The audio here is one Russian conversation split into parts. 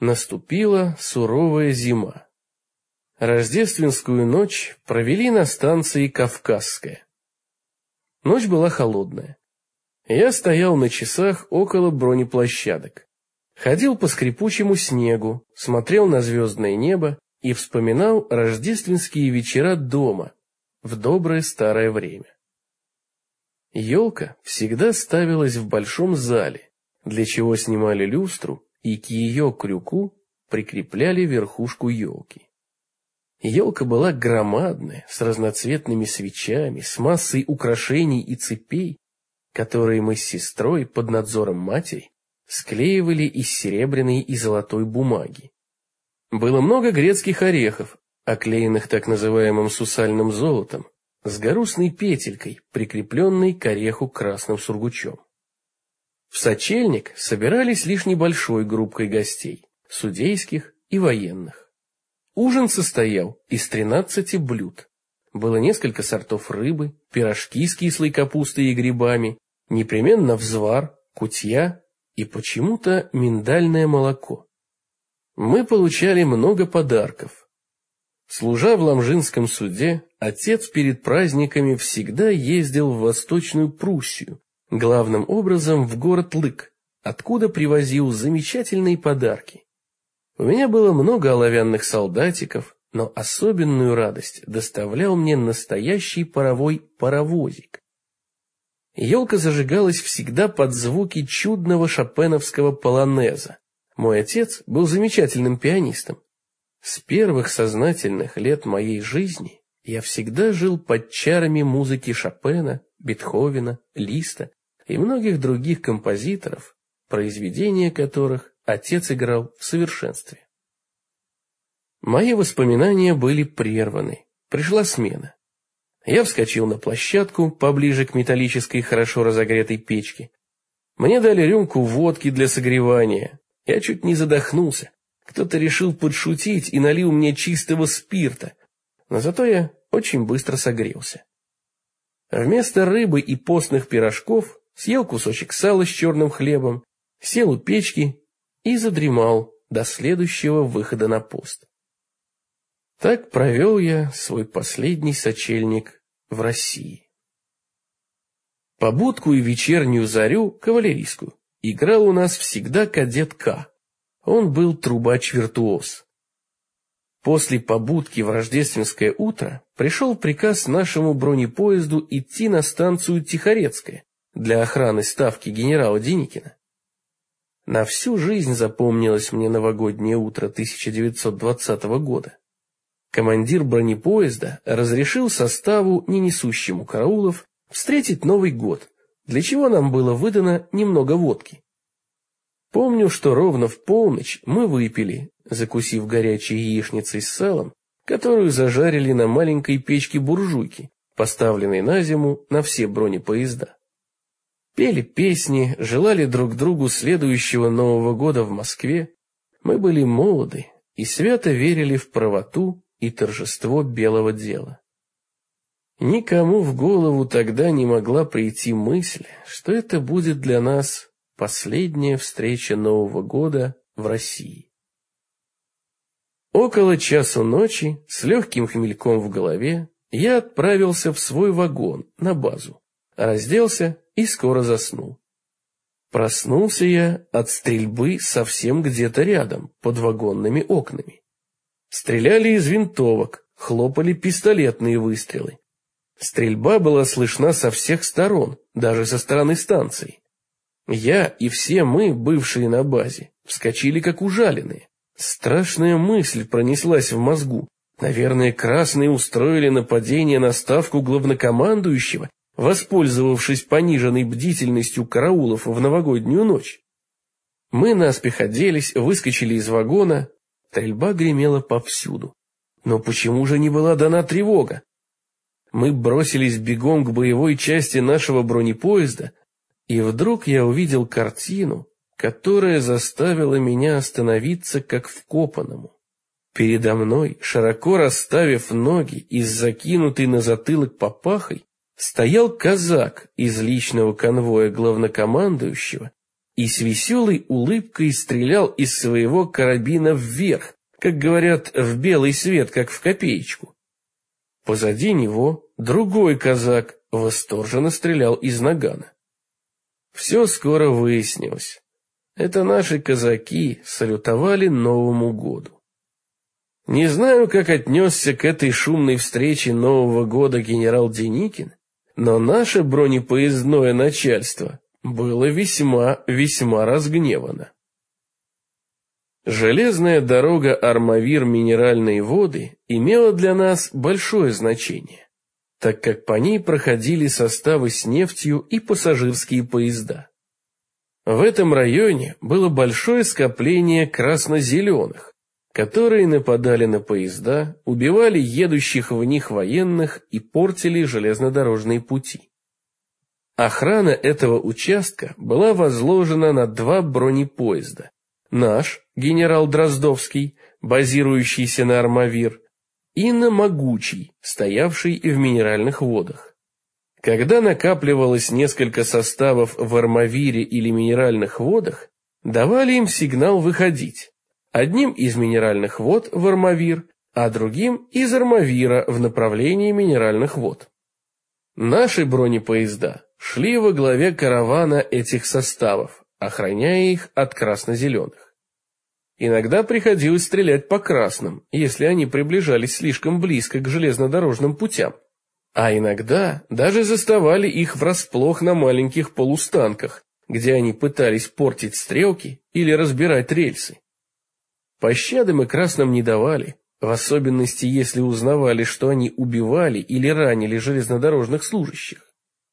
Наступила суровая зима. Рождественскую ночь провели на станции Кавказская. Ночь была холодная. Я стоял на часах около бронеплощадок. Ходил по скрипучему снегу, смотрел на звездное небо и вспоминал рождественские вечера дома в доброе старое время. Елка всегда ставилась в большом зале, для чего снимали люстру и к ее крюку прикрепляли верхушку елки. Елка была громадная, с разноцветными свечами, с массой украшений и цепей, которые мы с сестрой под надзором матери склеивали из серебряной и золотой бумаги. Было много грецких орехов, оклеенных так называемым сусальным золотом, с гарусной петелькой, прикрепленной к ореху красным сургучом. В сочельник собирались лишь небольшой группкой гостей, судейских и военных. Ужин состоял из 13 блюд. Было несколько сортов рыбы, пирожки с кислой капустой и грибами, непременно взвар, кутья и почему-то миндальное молоко. Мы получали много подарков. Служа в Ламжинском суде, отец перед праздниками всегда ездил в Восточную Пруссию, главным образом в город Лык, откуда привозил замечательные подарки. У меня было много оловянных солдатиков, но особенную радость доставлял мне настоящий паровой паровозик. Елка зажигалась всегда под звуки чудного шопеновского полонеза. Мой отец был замечательным пианистом. С первых сознательных лет моей жизни я всегда жил под чарами музыки Шопена, Бетховена, Листа и многих других композиторов, произведения которых отец играл в совершенстве. Мои воспоминания были прерваны. Пришла смена. Я вскочил на площадку поближе к металлической хорошо разогретой печке. Мне дали рюмку водки для согревания. Я чуть не задохнулся. Кто-то решил подшутить и налил мне чистого спирта, но зато я очень быстро согрелся. Вместо рыбы и постных пирожков съел кусочек сала с черным хлебом, сел у печки и задремал до следующего выхода на пост. Так провел я свой последний сочельник в России. Побудку и вечернюю зарю, кавалерийскую, играл у нас всегда кадет К. Он был трубач-виртуоз. После побудки в рождественское утро пришел приказ нашему бронепоезду идти на станцию Тихорецкая для охраны ставки генерала Деникина. На всю жизнь запомнилось мне новогоднее утро 1920 года. Командир бронепоезда разрешил составу, не несущему караулов, встретить Новый год, для чего нам было выдано немного водки. Помню, что ровно в полночь мы выпили, закусив горячей яичницей с салом, которую зажарили на маленькой печке буржуйки, поставленной на зиму на все бронепоезда. Пели песни, желали друг другу следующего Нового года в Москве. Мы были молоды и свято верили в правоту и торжество белого дела. Никому в голову тогда не могла прийти мысль, что это будет для нас последняя встреча Нового года в России. Около часу ночи, с легким хмельком в голове, я отправился в свой вагон на базу, разделся и скоро заснул. Проснулся я от стрельбы совсем где-то рядом, под вагонными окнами. Стреляли из винтовок, хлопали пистолетные выстрелы. Стрельба была слышна со всех сторон, даже со стороны станции. Я и все мы, бывшие на базе, вскочили как ужаленные. Страшная мысль пронеслась в мозгу. Наверное, красные устроили нападение на ставку главнокомандующего, воспользовавшись пониженной бдительностью караулов в новогоднюю ночь. Мы наспех оделись, выскочили из вагона. Стрельба гремела повсюду. Но почему же не была дана тревога? Мы бросились бегом к боевой части нашего бронепоезда, и вдруг я увидел картину, которая заставила меня остановиться как вкопанному. Передо мной, широко расставив ноги и с закинутой на затылок папахой, стоял казак из личного конвоя главнокомандующего и с веселой улыбкой стрелял из своего карабина вверх, как говорят, в белый свет, как в копеечку. Позади него другой казак восторженно стрелял из нагана. Все скоро выяснилось. Это наши казаки салютовали Новому году. Не знаю, как отнесся к этой шумной встрече Нового года генерал Деникин, но наше бронепоездное начальство было весьма разгневано. Железная дорога Армавир-Минеральные воды имела для нас большое значение, так как по ней проходили составы с нефтью и пассажирские поезда. В этом районе было большое скопление красно-зеленых, которые нападали на поезда, убивали едущих в них военных и портили железнодорожные пути. Охрана этого участка была возложена на 2 бронепоезда. Наш, генерал Дроздовский, базирующийся на Армавир, и на Могучий, стоявший в Минеральных водах. Когда накапливалось несколько составов в Армавире или Минеральных водах, давали им сигнал выходить. Одним из Минеральных вод в Армавир, а другим из Армавира в направлении Минеральных вод. Наши бронепоезда шли во главе каравана этих составов, охраняя их от красно-зеленых. Иногда приходилось стрелять по красным, если они приближались слишком близко к железнодорожным путям, а иногда даже заставали их врасплох на маленьких полустанках, где они пытались портить стрелки или разбирать рельсы. Пощады мы красным не давали, в особенности если узнавали, что они убивали или ранили железнодорожных служащих.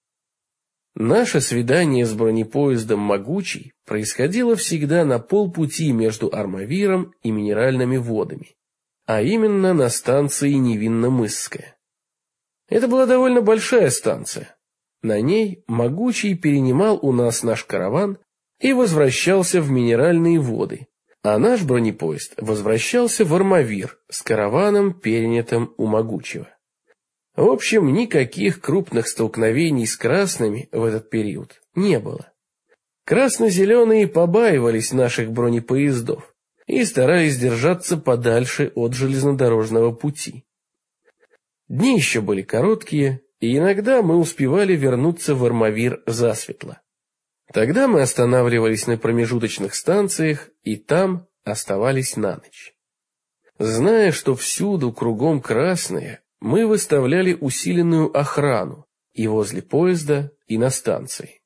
Наше свидание с бронепоездом «Могучий» происходило всегда на полпути между Армавиром и Минеральными водами, а именно на станции Невинномысская. Это была довольно большая станция. На ней «Могучий» перенимал у нас наш караван и возвращался в Минеральные воды, а наш бронепоезд возвращался в Армавир с караваном, перенятым у Могучего. В общем, никаких крупных столкновений с красными в этот период не было. Красно-зеленые побаивались наших бронепоездов и старались держаться подальше от железнодорожного пути. Дни еще были короткие, и иногда мы успевали вернуться в Армавир засветло. Тогда мы останавливались на промежуточных станциях и там оставались на ночь. Зная, что всюду кругом красные, мы выставляли усиленную охрану и возле поезда, и на станции.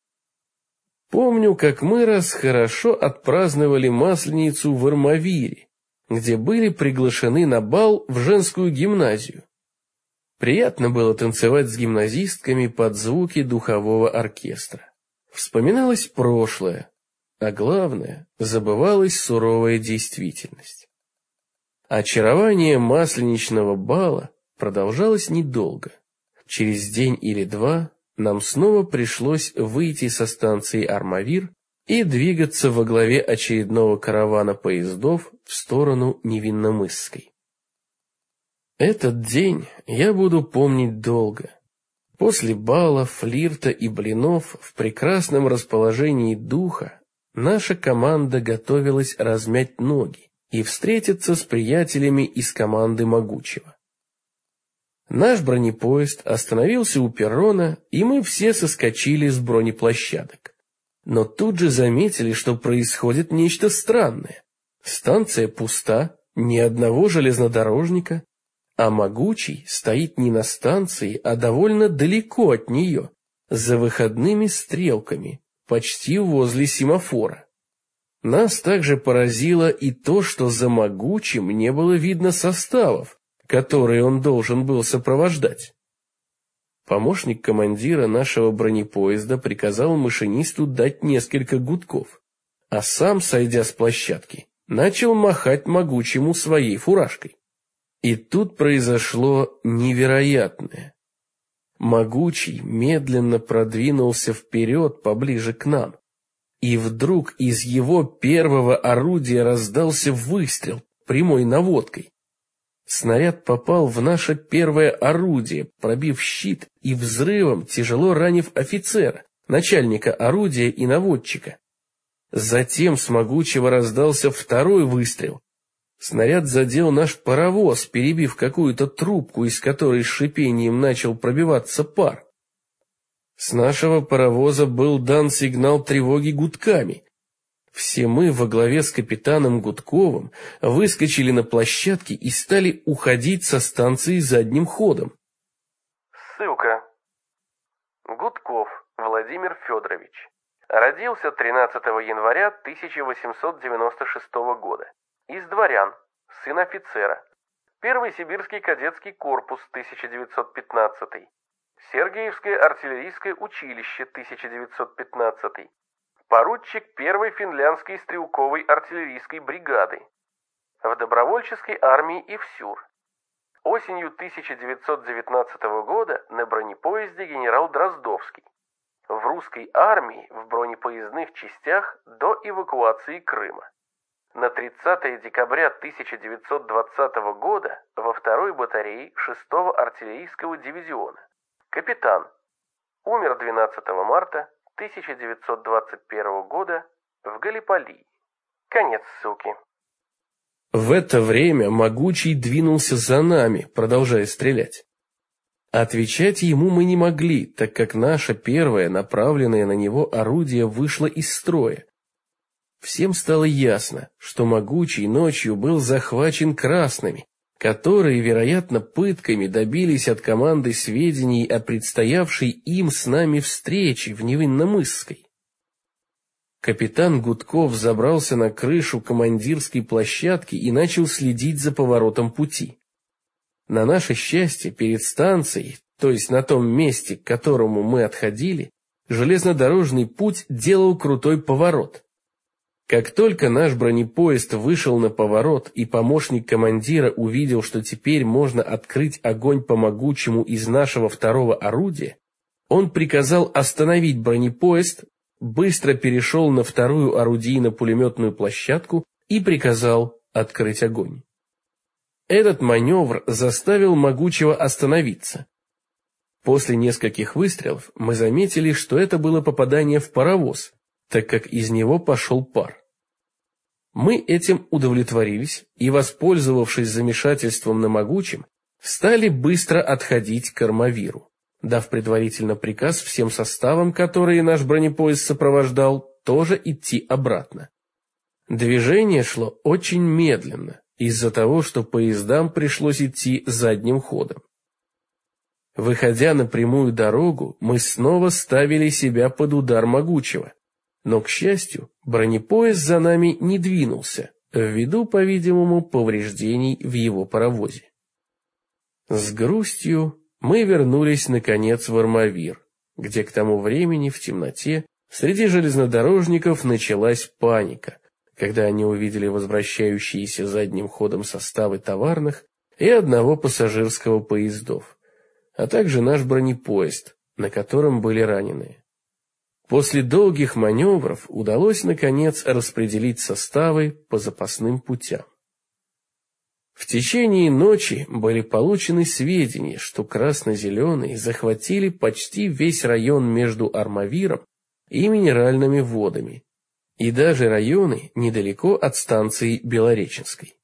Помню, как мы раз хорошо отпраздновали Масленицу в Армавире, где были приглашены на бал в женскую гимназию. Приятно было танцевать с гимназистками под звуки духового оркестра. Вспоминалось прошлое, а главное, забывалась суровая действительность. Очарование масленичного бала продолжалось недолго. Через день или два нам снова пришлось выйти со станции Армавир и двигаться во главе очередного каравана поездов в сторону Невинномысской. Этот день я буду помнить долго. После бала, флирта и блинов в прекрасном расположении духа наша команда готовилась размять ноги и встретиться с приятелями из команды Могучего. Наш бронепоезд остановился у перрона, и мы все соскочили с бронеплощадок. Но тут же заметили, что происходит нечто странное. Станция пуста, ни одного железнодорожника, а Могучий стоит не на станции, а довольно далеко от нее, за выходными стрелками, почти возле семафора. Нас также поразило и то, что за Могучим не было видно составов, которые он должен был сопровождать. Помощник командира нашего бронепоезда приказал машинисту дать несколько гудков, а сам, сойдя с площадки, начал махать Могучему своей фуражкой. И тут произошло невероятное. Могучий медленно продвинулся вперед поближе к нам, и вдруг из его первого орудия раздался выстрел прямой наводкой. Снаряд попал в наше первое орудие, пробив щит и взрывом тяжело ранив офицера, начальника орудия и наводчика. Затем с могучего раздался второй выстрел. Снаряд задел наш паровоз, перебив какую-то трубку, из которой с шипением начал пробиваться пар. С нашего паровоза был дан сигнал тревоги гудками. Все мы во главе с капитаном Гудковым выскочили на площадке и стали уходить со станции задним ходом. Ссылка. Гудков Владимир Федорович. Родился 13 января 1896 года. Из дворян, сын офицера. Первый сибирский кадетский корпус 1915. Сергиевское артиллерийское училище 1915. Поручик первой финляндской стрелковой артиллерийской бригады. В добровольческой армии ИФСЮР. Осенью 1919 года на бронепоезде генерал Дроздовский. В русской армии в бронепоездных частях до эвакуации Крыма. На 30 декабря 1920 года во второй батарее 6-го артиллерийского дивизиона. Капитан. Умер 12 марта 1921 года в Галиполии. Конец ссылки. В это время Могучий двинулся за нами, продолжая стрелять. Отвечать ему мы не могли, так как наше первое направленное на него орудие вышло из строя. Всем стало ясно, что Могучий ночью был захвачен красными, которые, вероятно, пытками добились от команды сведений о предстоявшей им с нами встрече в Невинномысской. Капитан Гудков забрался на крышу командирской площадки и начал следить за поворотом пути. На наше счастье, перед станцией, то есть на том месте, к которому мы отходили, железнодорожный путь делал крутой поворот. Как только наш бронепоезд вышел на поворот и помощник командира увидел, что теперь можно открыть огонь по Могучему из нашего второго орудия, он приказал остановить бронепоезд, быстро перешел на вторую орудийно-пулеметную площадку и приказал открыть огонь. Этот маневр заставил Могучего остановиться. После нескольких выстрелов мы заметили, что это было попадание в паровоз, так как из него пошел пар. Мы этим удовлетворились и, воспользовавшись замешательством на Могучем, стали быстро отходить к Армавиру, дав предварительно приказ всем составам, которые наш бронепоезд сопровождал, тоже идти обратно. Движение шло очень медленно, из-за того, что поездам пришлось идти задним ходом. Выходя на прямую дорогу, мы снова ставили себя под удар Могучего. Но, к счастью, бронепоезд за нами не двинулся, ввиду, по-видимому, повреждений в его паровозе. С грустью мы вернулись, наконец, в Армавир, где к тому времени в темноте среди железнодорожников началась паника, когда они увидели возвращающиеся задним ходом составы товарных и одного пассажирского поездов, а также наш бронепоезд, на котором были раненые. После долгих маневров удалось, наконец, распределить составы по запасным путям. В течение ночи были получены сведения, что красно-зеленые захватили почти весь район между Армавиром и минеральными водами, и даже районы недалеко от станции Белореченской.